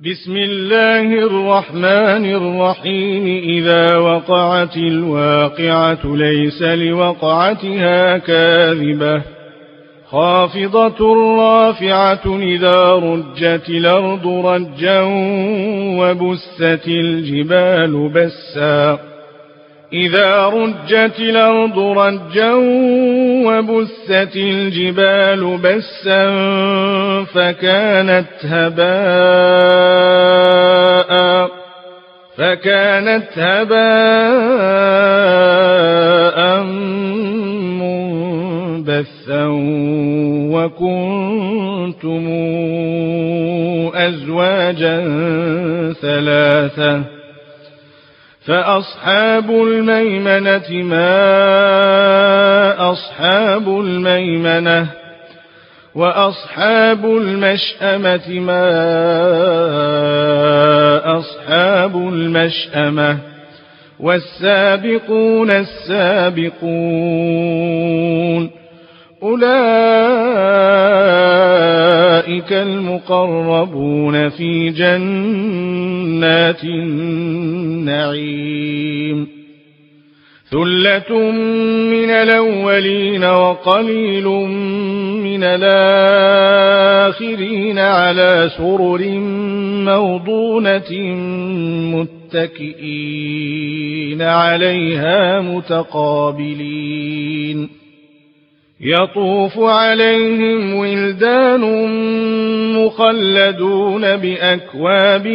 بسم الله الرحمن الرحيم. إذا وقعت الواقعة ليس لوقعتها كاذبة خافضة رافعة إذا رجت الأرض رجا وبست الجبال بسا إذا رجت الأرض رجا وبست الجبال بسا فكانت هباء منبثا وكنتم أزواجا ثلاثة فأصحاب الميمنة ما أصحاب الميمنة وأصحاب المشأمة ما أصحاب المشأمة والسابقون السابقون أولئك المقربون في جنات النعيم ثلة من الأولين وقليل من الآخرين على سرر موضونة متكئين عليها متقابلين يطوف عليهم ولدان مخلدون بأكواب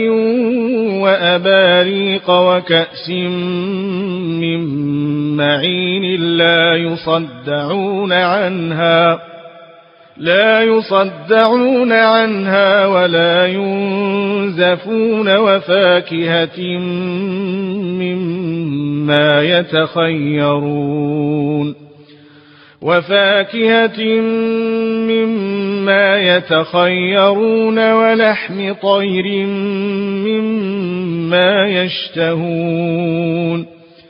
وأباريق وكأس من معين لا يصدعون عنها ولا ينزفون وفاكهة مما يتخيرون ولحم طير مما يشتهون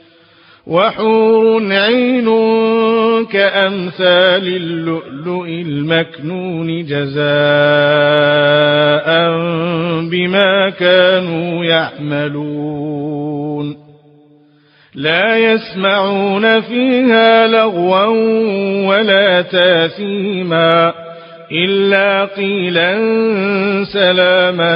وحور عين كأمثال اللؤلؤ المكنون جزاء بما كانوا يعملون لا يسمعون فيها لغوا ولا تاثيما إلا قيلا سلاما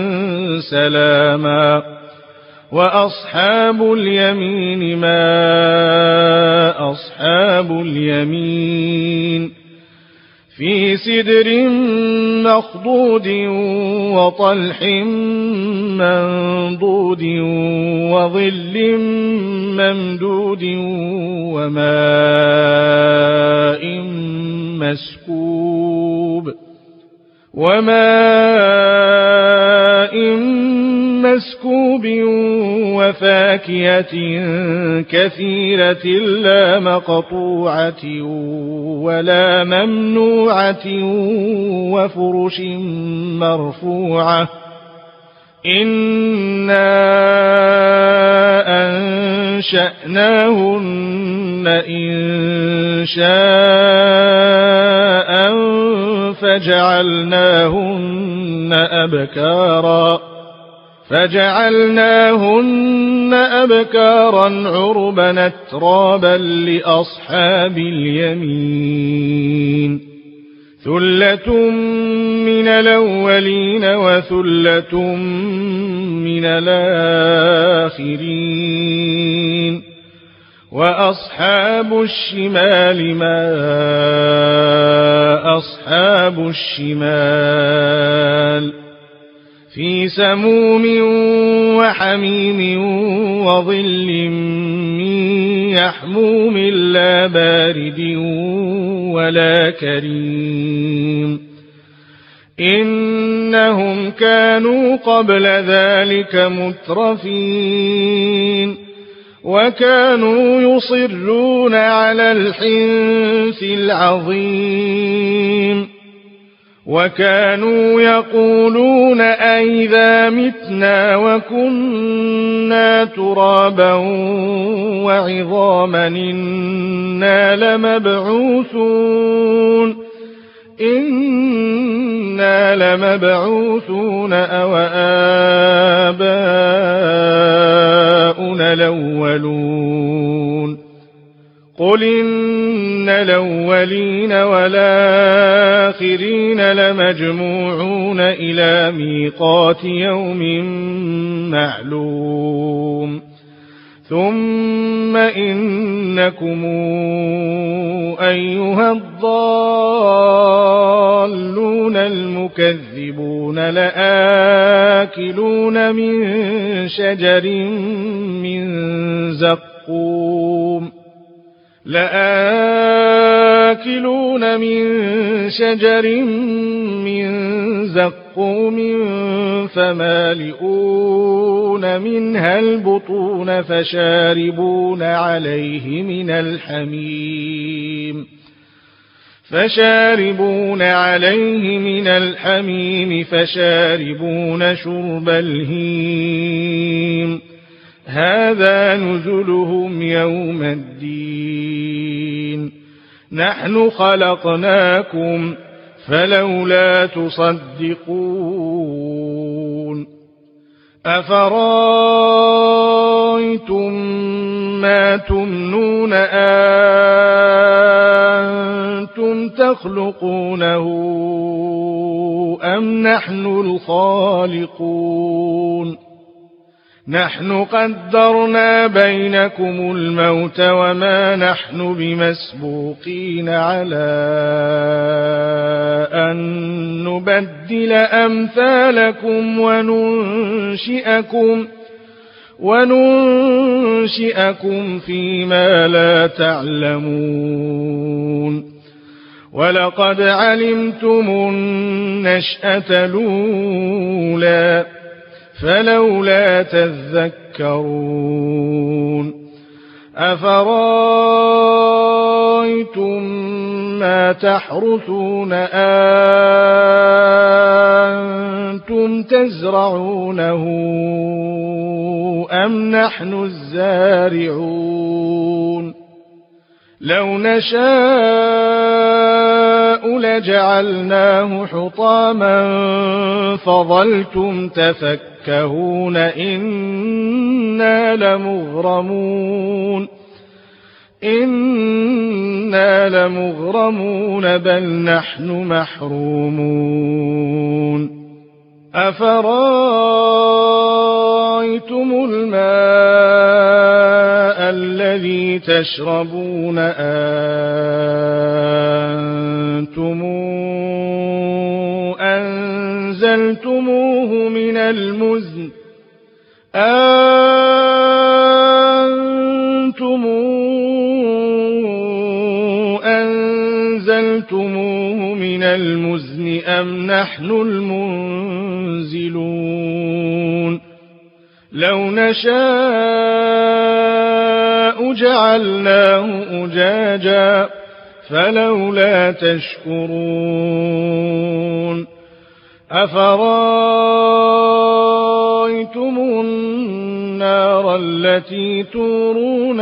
سلاما وأصحاب اليمين ما أصحاب اليمين في سدر مخضود وطلح منضود وظل ممدود وماء مسكوب وفاكهة كثيرة لا مقطوعة ولا ممنوعة وفرش مرفوعة إنا أنشأناهن إنشاء فجعلناهن أبكارا عربا أترابا لأصحاب اليمين ثلة من الأولين وثلة من الآخرين وأصحاب الشمال ما أصحاب الشمال في سموم وحميم وظل من يحموم لا بارد ولا كريم إنهم كانوا قبل ذلك مترفين وكانوا يصرون على الحنث العظيم وكانوا يقولون أئذا متنا وكنا ترابا وعظاما إنا لمبعوثون إنا لمبعوثون أو آباؤنا الأولون قل إن الأولين والآخرين لمجموعون إلى ميقات يوم معلوم ثم إنكم أيها الضالون المكذبون لآكلون من شجر من زقوم فمالئون منها البطون فشاربون عليه من الحميم فشاربون شرب الهيم هذا نزلهم يوم الدين نحن خلقناكم فلولا تصدقون أفرأيتم ما تمنون أنتم تخلقونه أم نحن الخالقون نحن قدرنا بينكم الموت وما نحن بمسبوقين على أن نبدل أمثالكم وننشئكم فيما لا تعلمون ولقد علمتم النشأة الأولى فلولا تذكرون أفرأيتم ما تحرثون أنتم تزرعونه أم نحن الزارعون لو نشاء لجعلناه حطاما فظلتم تفكهون إنا لمغرمون بل نحن محرومون أفرأيتم الماء الذي تشربون أنتم أنزلتموه من المزن أم نحن المنزلون لو نشاء جعلناه أجاجا فلولا تشكرون أفرأيتم النار التي تورون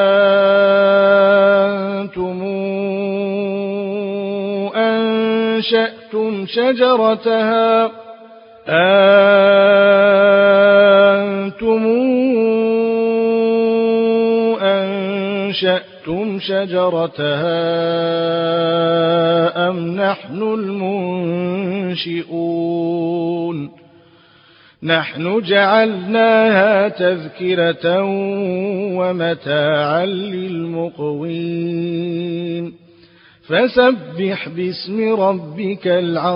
أنتم أنشأتم شجرتها أم نحن المنشئون نحن جعلناها تذكرة ومتاعا للمقوين فسبح باسم ربك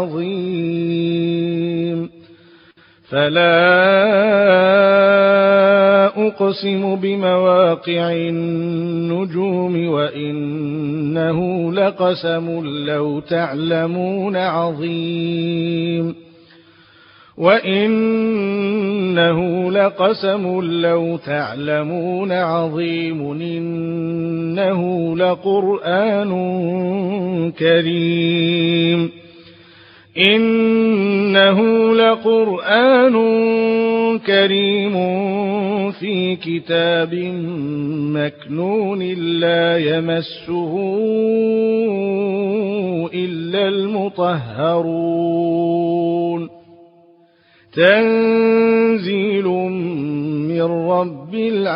العظيم فلا أقسم بمواقع النجوم وإنه لقسم لو تعلمون عظيم إنه لقرآن كريم كريم في كتاب مكنون لا يمسه إلا المطهرون تنزيل من رب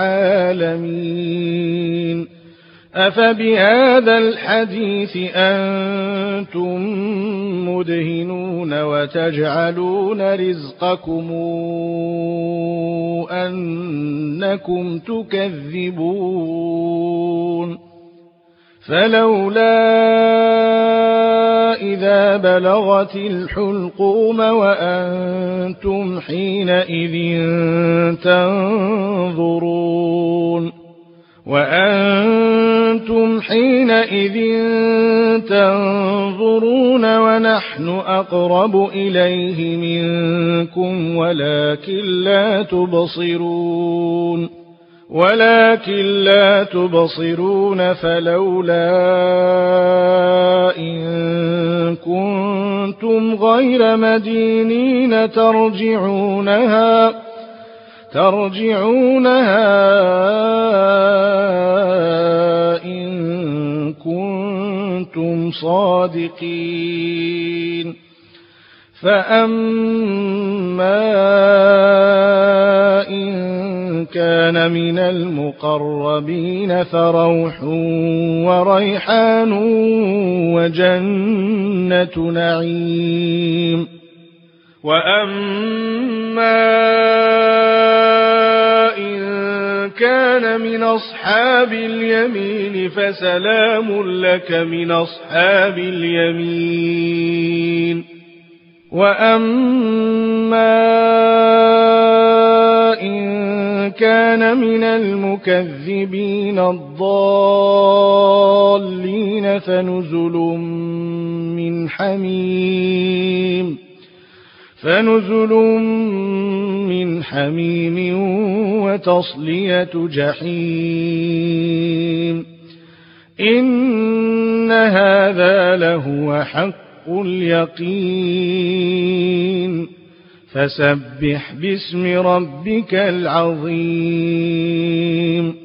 العالمين أفبهذا الحديث أنتم مدهنون وتجعلون رزقكم أنكم تكذبون فلولا إذا بلغت الحلقوم وأنتم حينئذ تنظرون ونحن أقرب إليه منكم ولكن لا تبصرون فلولا إن كنتم غير مدينين ترجعونها إن كنتم صادقين فأما إن كان من المقربين فروح وريحان وجنة نعيم وأما إن كان من أصحاب اليمين فسلام لك من أصحاب اليمين وأما إن كان من المكذبين الضالين فنزل من حميم وتصلية جحيم إن هذا لهو حق اليقين فسبح باسم ربك العظيم